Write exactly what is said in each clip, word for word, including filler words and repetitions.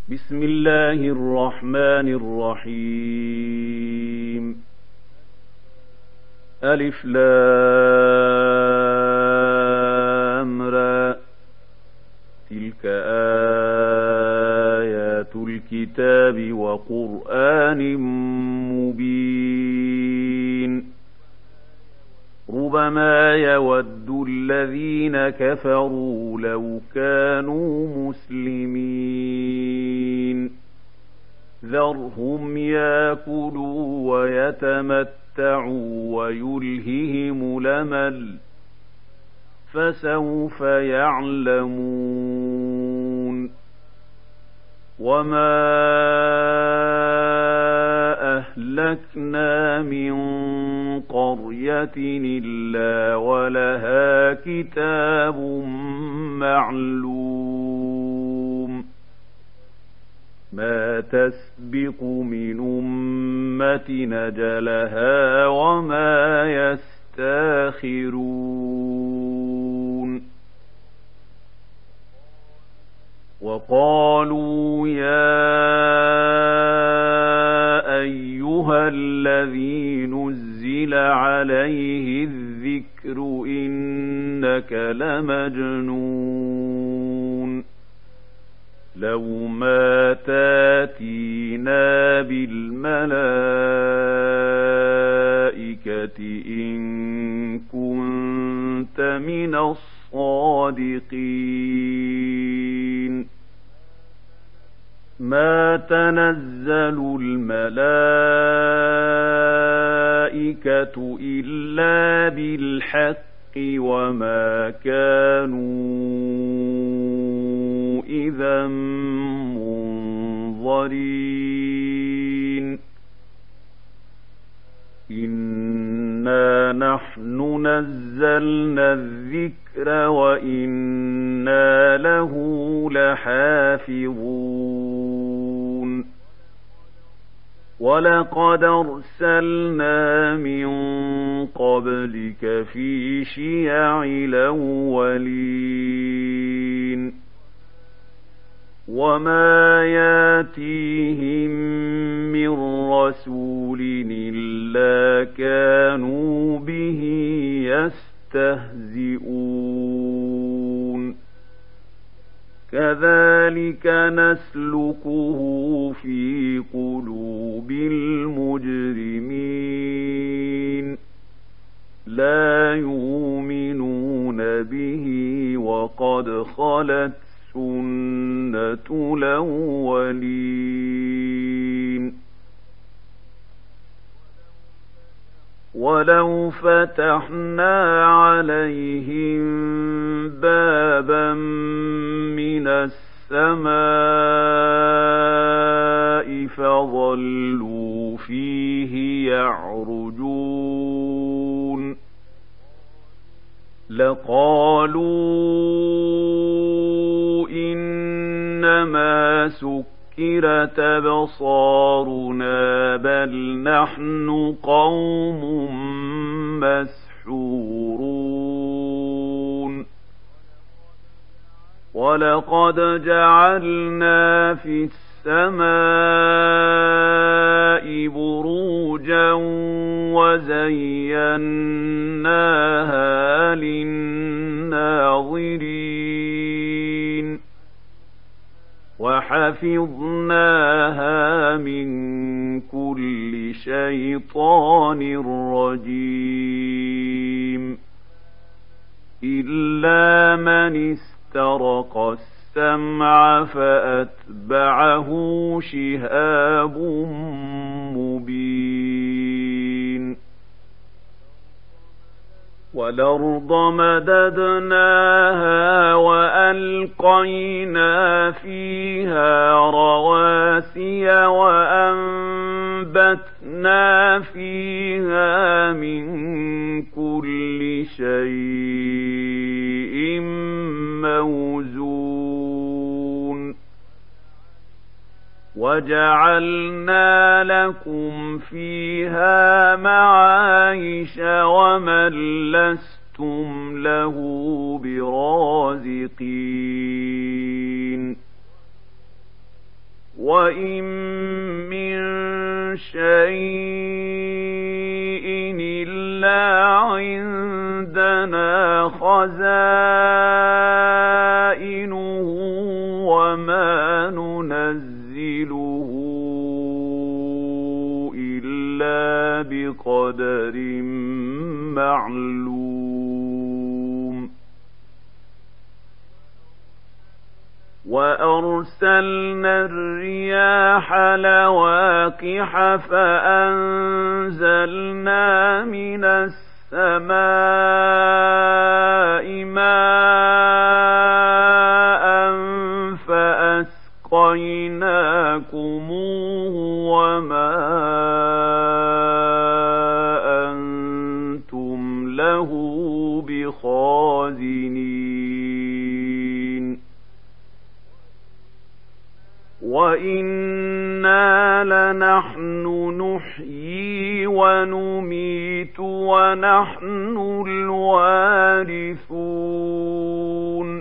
بسم الله الرحمن الرحيم. ألف لام را، تلك آيات الكتاب وقرآن مبين. ربما يود الذين كفروا لو كانوا مسلمين. ذرهم ياكلوا ويتمتعوا ويلههم الأمل، فسوف يعلمون. وما أهلكنا من قرية إلا ولها كتاب معلوم. ما تسبق من أمة أجلها وما يستاخرون. وقالوا يا أيها الذي نزل عليه الذكر إنك لمجنون. لو ما تاتينا بالملائكة إن كنت من الصادقين. ما تنزل الملائكة إلا بالحق وما كانوا إذا منظرين. إنا نحن نزلنا الذكر وإنا له لحافظون. ولقد أرسلنا من قبلك في شيع الأولين. وما ياتيهم من رسول إلا كانوا به يستهزئون. كذلك نسلكه في قلوب المجرمين. لا يؤمنون به وقد خلت سنة الأولين. ولو فتحنا عليهم بابا من السماء فظلوا فيه يعرجون لقالوا إنما سكرت أبصارنا بل نحن قوم مسحورون. ولقد جعلنا في السماء بروجا وزيناها للناظرين وحفظناها من كل شيطان رجيم إلا من استرق السمع فأتبعه شهاب مبين. والأرض مددناها وألقينا فيها رواسي وأنبتنا فيها من كل شيء موزون. وجعلنا لكم فيها معايش ومن لستم له برازقين. وإن من شيء إلا عندنا خزائنه وما ننزله إلا بقدر معلوم وأرسلنا الرياح لواقح فأنزلنا من السماء ماء فأسقيناكموه وما أنتم له بخازنين وإنا لنحن نحيي ونميت ونحن الوارثون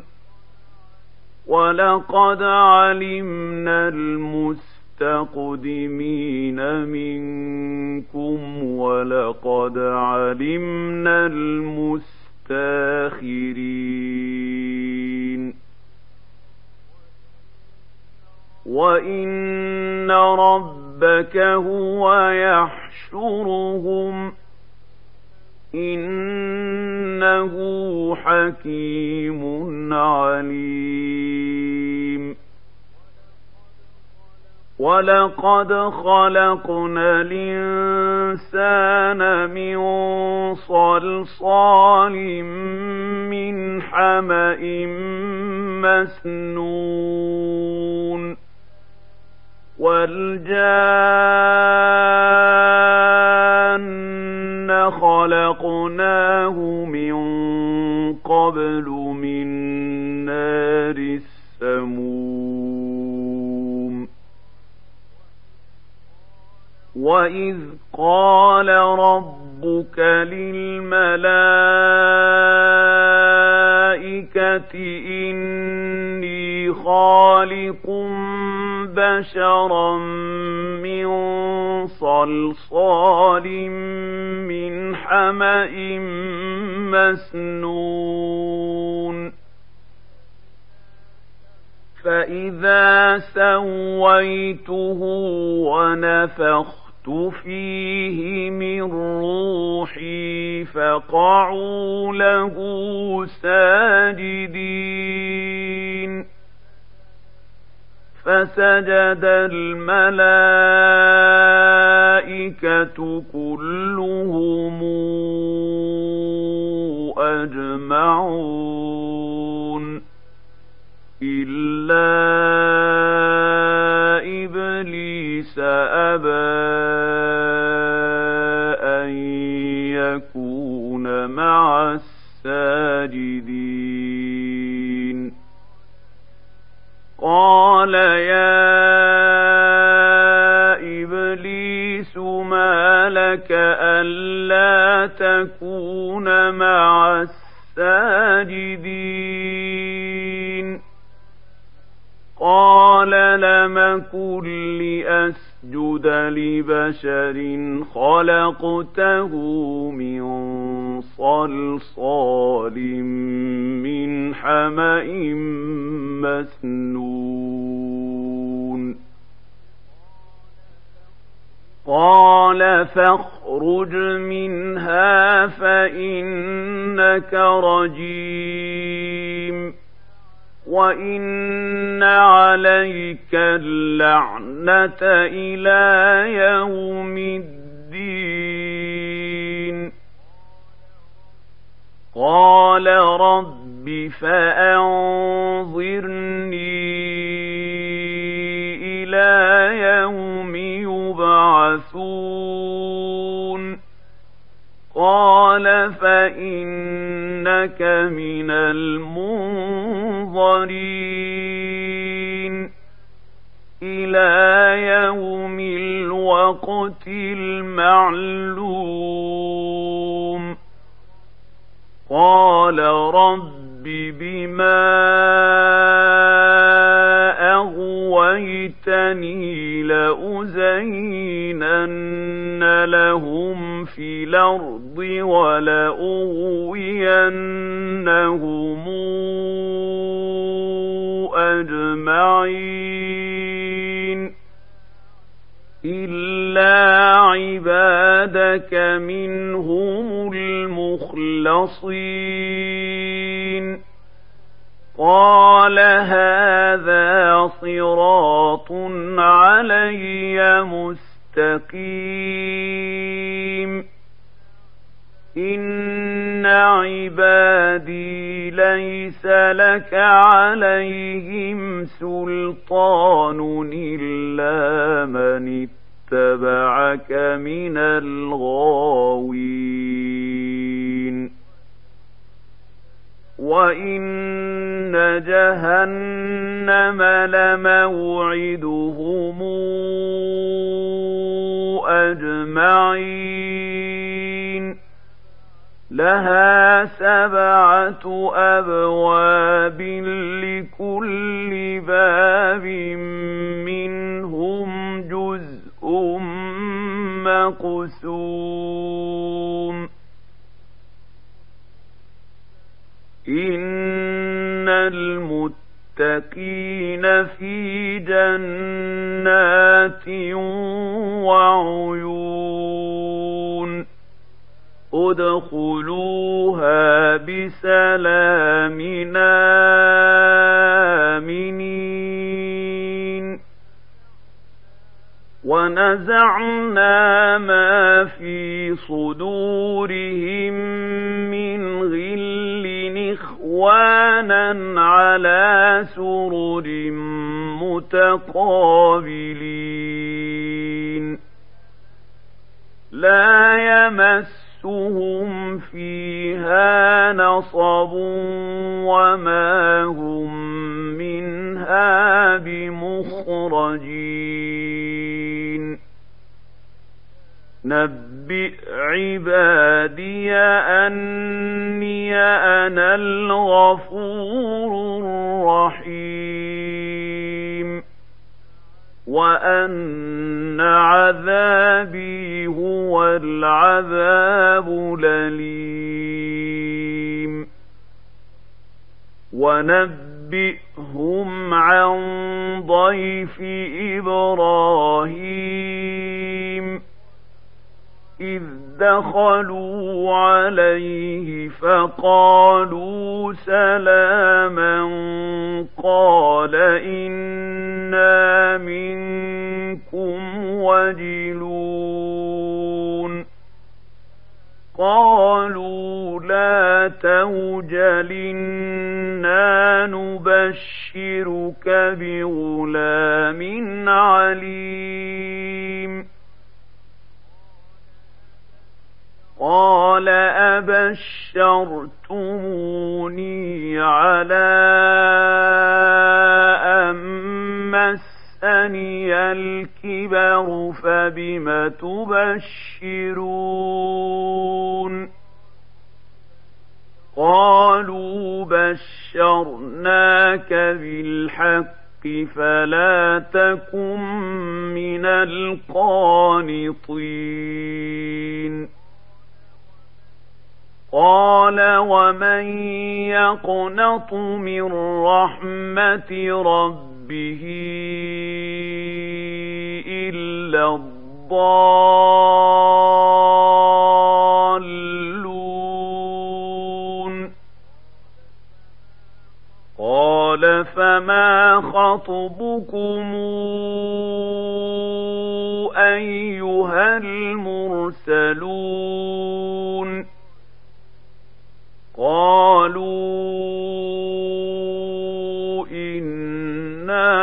ولقد علمنا المستقدمين منكم ولقد علمنا المستاخرين وإن ربك هو يحشرهم إنه حكيم عليم ولقد خلقنا الإنسان من صلصال من حمأ مسنون والجان خلقناه من قبل من نار السموم وإذ قال ربك للملائكة إني خالق بشرا من صلصال من حمأ مسنون فإذا سويته ونفخت فيه من روحي فقعوا له ساجدين فسجد الملائكة كلهم أجمعون إلا إبليس أبى أن يكون مع الساجدين قال يا إبليس ما لك ألا تكون مع الساجدين قال لم كن لأسجد لبشر خلقته من صلصال من حمأ مسنون قال فاخرج منها فإنك رجيم وإن عليك اللعنة إلى يوم الدين قال رب فأنظرني إلى يوم يبعثون قال فإنك من المنظرين إلى يوم الوقت المعلوم قال رب بما أغويتني غويتني لأزينن لهم في الأرض ولأغوينهم أجمعين إلا عبادك منهم المخلصين قال هذا صراط علي مستقيم إن عبادي ليس لك عليهم سلطان إلا من اتبعك من الغاوين وإن جهنم لموعدهم أجمعين لها سبعة أبواب لكل باب منهم جزء مقسوم إن المتقين في جنات وعيون ادخلوها بسلام آمنين ونزعنا ما في صدورهم من غل إخوانا على سرر متقابلين لا يمسهم فيها نصب وما هم منها بمخرجين نبئ عبادي أني أنا الغفور الرحيم وأن عذابي هو العذاب الأليم ونبئهم عن ضيف إبراهيم إذ دخلوا عليه فقالوا سلاما قال إنا منكم وجلون قالوا لا توجل إنا نبشرك بغلام عليم قال أبشرتموني على أن مسني الكبر فبم تبشرون قالوا بشرناك بالحق فلا تكن من القانطين قال ومن يقنط من رحمة ربه إلا الضالون قال فما خطبكم أيها المرسلون قالوا إنا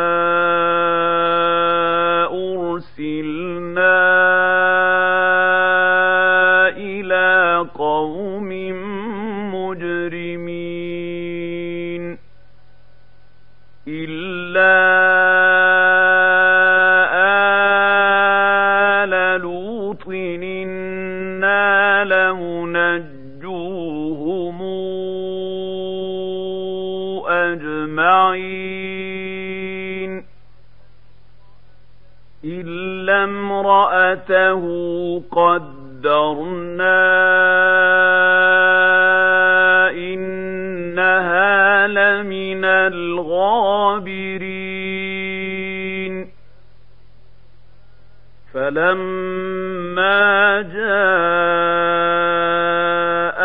أرسلنا إلى قوم مجرمين إلا آل لوط إنا لمنجوهم إلا امرأته قدرنا إنها لمن الغابرين فلما جاء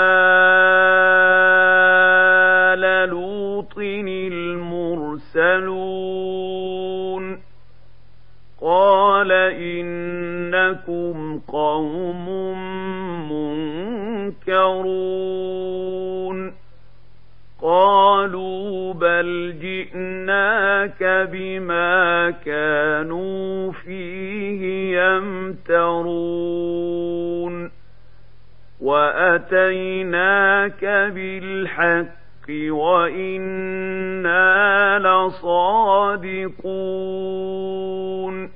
آل لوط المرسلون قال إنكم قوم منكرون قالوا بل جئناك بما كانوا فيه يمترون وأتيناك بالحق وإنا لصادقون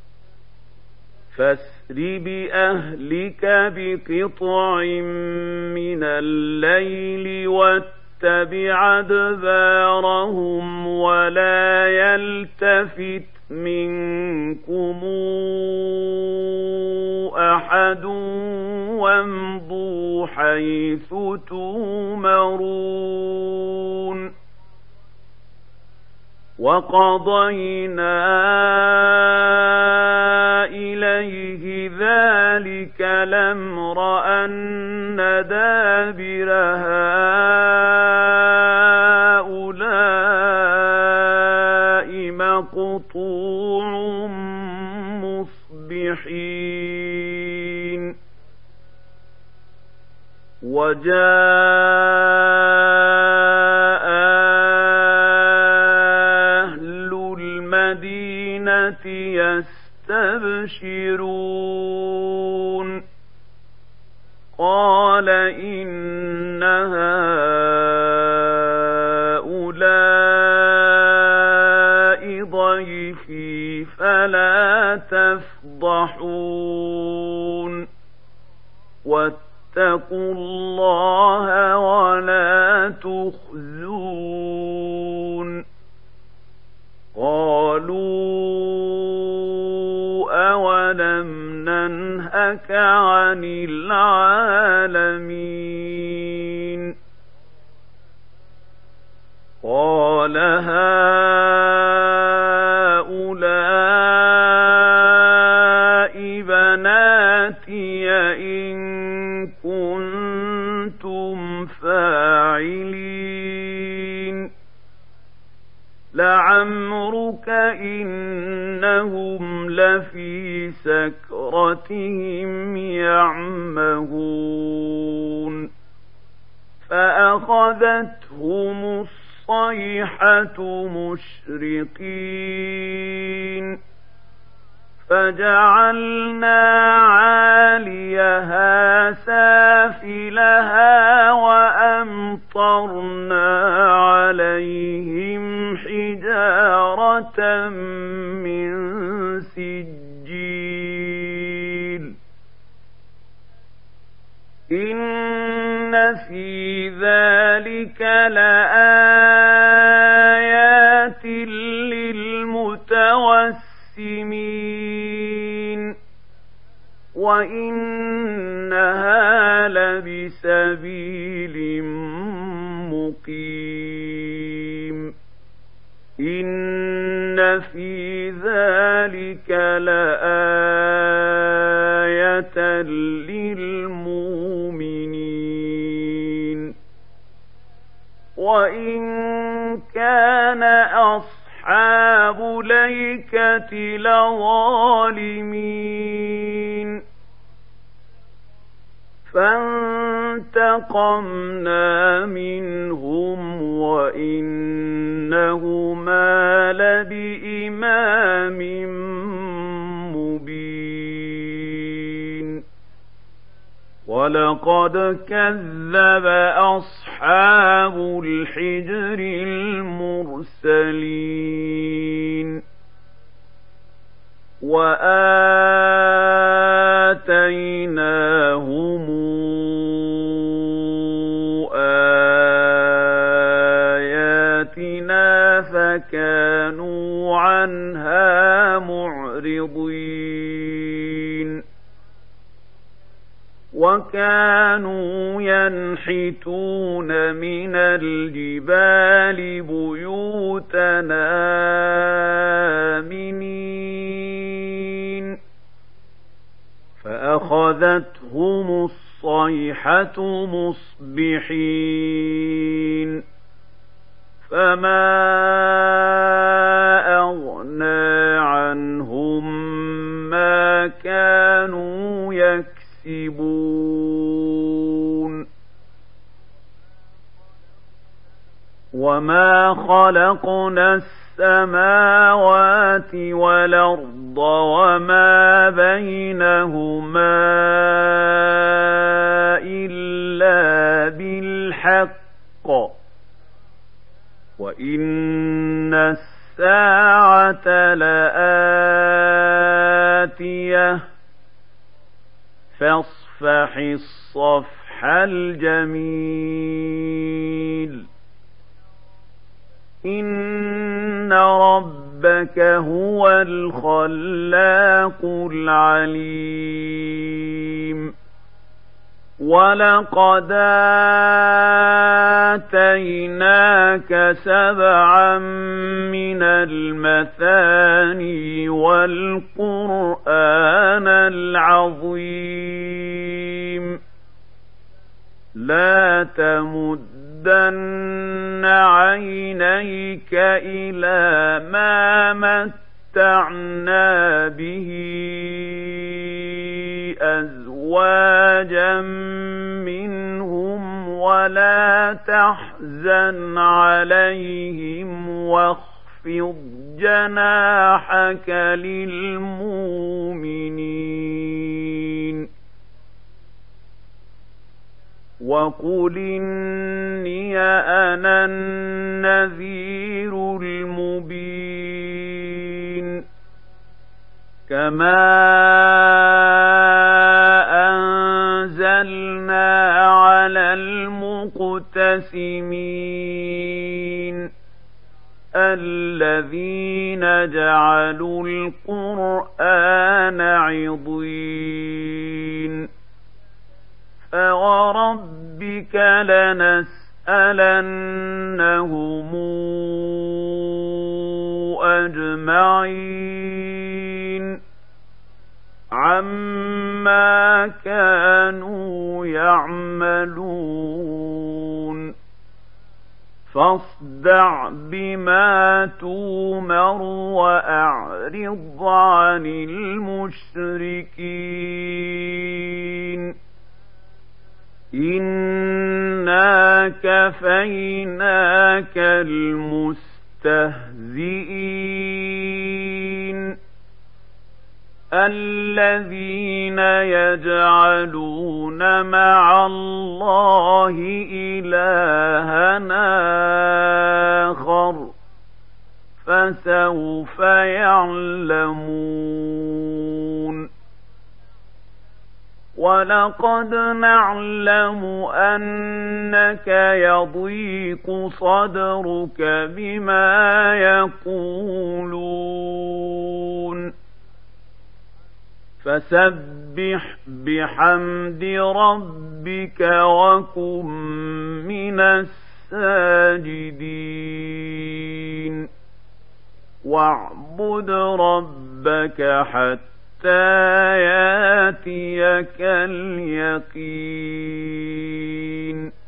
فاسر بأهلك بقطع من الليل واتبع أدبارهم ولا يلتفت منكم أحد وامضوا حيث تؤمرون وقضينا إليه ذلك الأمر أن دابر هؤلاء مقطوع مصبحين وجاء أهل المدينة يستبشرون قال إن هؤلاء ضيفي فلا تفضحون واتقوا الله ولا تخزون قالوا أولم ننهك عن العالمين قال هؤلاء بناتي إن كنتم فاعلين لعمرك إنهم لفي سكرتهم يعمهون فأخذتهم الصيحة مشرقين فجعلنا عاليها سافلها وأمطرنا عليهم حجارة من سجيل إن في ذلك لآيات للمتوسمين وإنها لبسبيل مقيم إن في ذلك لآية للمؤمنين وإن كان أصحاب الأيكة لظالمين فانتقمنا منهم وإنهما لبإمام مبين ولقد كذب أصحاب الحجر المرسلين وآتيناهم آياتنا فكانوا عنها معرضين معرضين وكانوا ينحتون من الجبال بيوتا آمنين فأخذتهم الصيحة مصبحين فما أغنى عنهم ما كانوا يكسبون وما خلقنا السماوات والأرض وما بينهما إلا بالحق وإن الساعة لآتية فاصفح الصفح الجميل إن ربك هو الخلاق العليم ولقد آتيناك سبعا من المثاني والقرآن العظيم لا تمدن عينيك إلى ما متعنا به أزواجا منهم ولا تحزن عليهم واخفض جناحك للمؤمنين وقل إني أنا النذير المبين كما أنزلنا على المقتسمين الذين جعلوا القرآن عضين فوربك لنسألنهم أجمعين عما كانوا يعملون فاصدع بما تؤمر وأعرض عن المشركين إنا كفيناك المستهزئين الذين يجعلون مع الله إلهًا آخر فسوف يعلمون ولقد نعلم أنك يضيق صدرك بما يقولون فسبح بحمد ربك وكن من الساجدين واعبد ربك حتى ياتيك اليقين